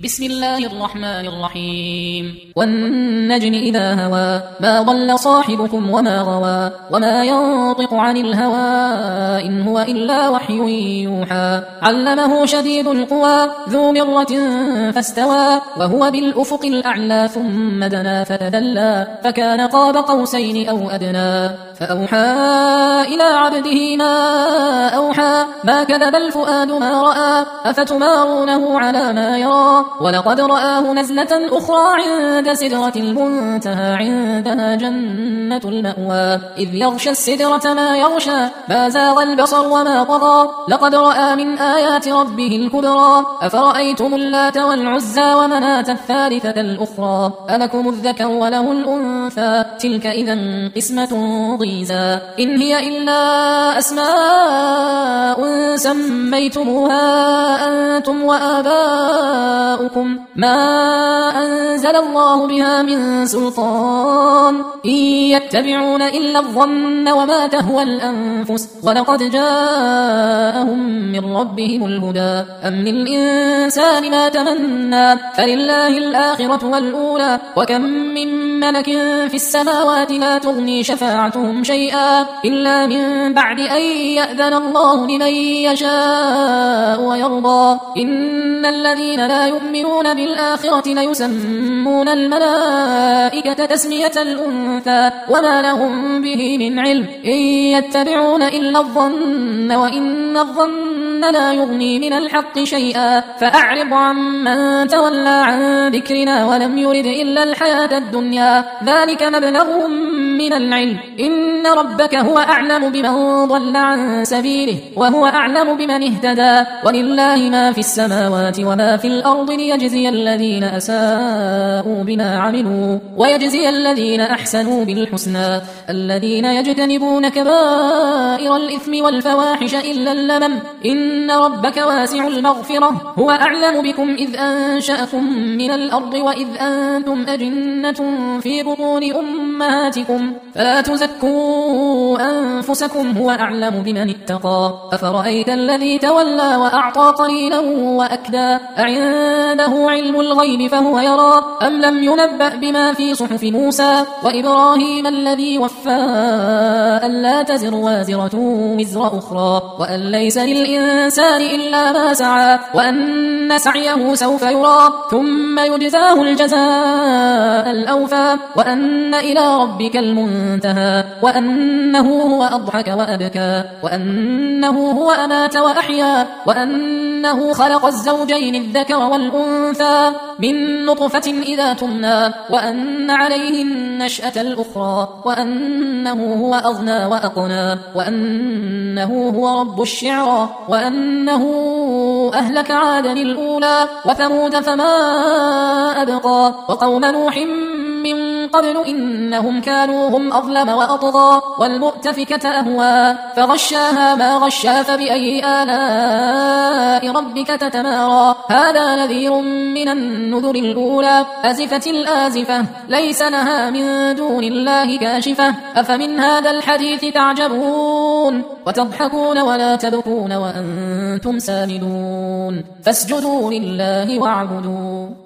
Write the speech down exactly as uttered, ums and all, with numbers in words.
بسم الله الرحمن الرحيم والنجم إذا هوى ما ضل صاحبكم وما غوى وما ينطق عن الهوى إن هو إلا وحي يوحى علمه شديد القوى ذو مرة فاستوى وهو بالأفق الأعلى ثم دنا فتدلى فكان قاب قوسين أو أدنى فأوحى إلى عبده ما أوحى ما كذب الفؤاد ما رأى أفتمارونه على ما يرى ولقد رآه نزلة أخرى عند سدرة المنتهى عندها جنة المأوى إذ يغشى السدرة ما يغشى ما زاغ البصر وما طغى لقد رأى من آيات ربه الكبرى أفرأيتم اللات والعزى ومناة الثالثة الأخرى ألكم الذكر وله الأنثى تلك إذا قسمة ضيزى إن هي إلا أسماء سميتموها أنتم وآباؤكم ما أنزل الله بها من سلطان إن يتبعون إلا الظن وما تهوى الأنفس ولقد جاءهم من ربهم الهدى أم للإنسان ما تمنى فلله الآخرة والأولى وكم من ملك في السماوات لا تغني شفاعتهم شيئا إلا من بعد أن يأذن الله لمن يشاء ويرضى إن الذين لا يؤمنون بالآخرة ليسمون الملائكة تسمية الأنثى وما لهم به من علم إن يتبعون إلا الظن وإن الظن لا يغني من الحق شيئا فأعرض عمن تولى عن ذكرنا ولم يرد إلا الحياة الدنيا ذلك مبلغهم من العلم إن ربك هو أعلم بمن ضل عن سبيله وهو أعلم بمن اهتدى ولله ما في السماوات وما في الأرض ليجزي الذين أساءوا بما عملوا ويجزي الذين أحسنوا بالحسنى الذين يجتنبون كبائر الإثم والفواحش إلا اللمم إن ربك واسع المغفرة هو أعلم بكم إذ أنشأكم من الأرض وإذ أنتم أجنة في بطون أمهاتكم فلا تزكوا أنفسكم هو أعلم بمن اتقى أفرأيت الذي تولى وأعطى قليلا وأكدى أعنده علم الغيب فهو يرى أم لم ينبأ بما في صحف موسى وإبراهيم الذي وفى ألا تزر وازرة وزر أخرى وأن ليس للإنسان إلا ما سعى وأن سعيه سوف يرى ثم يجزاه الجزاء الأوفى وأن إلى ربك المنتهى وأنه هو أضحك وأبكى وأنه هو أمات وأحيا وأنه خلق الزوجين الذكر والأنثى من نطفة إذا تمنى وأن عليه النشأة الأخرى وأنه هو أغنى وأقنى وأنه هو رب الشعرى وأنه أهلك عادا الأولى وثمود فما أبقى وقوم نوح من قبل إنهم كانوا هم أظلم وأطغى والمؤتفكة أهوى فغشاها ما غشا فبأي آلاء ربك تتمارى هذا نذير من النذر الأولى أزفت الآزفة ليس لها من دون الله كاشفة أفمن هذا الحديث تعجبون وتضحكون ولا تبكون وأنتم سامدون فاسجدوا لله واعبدوا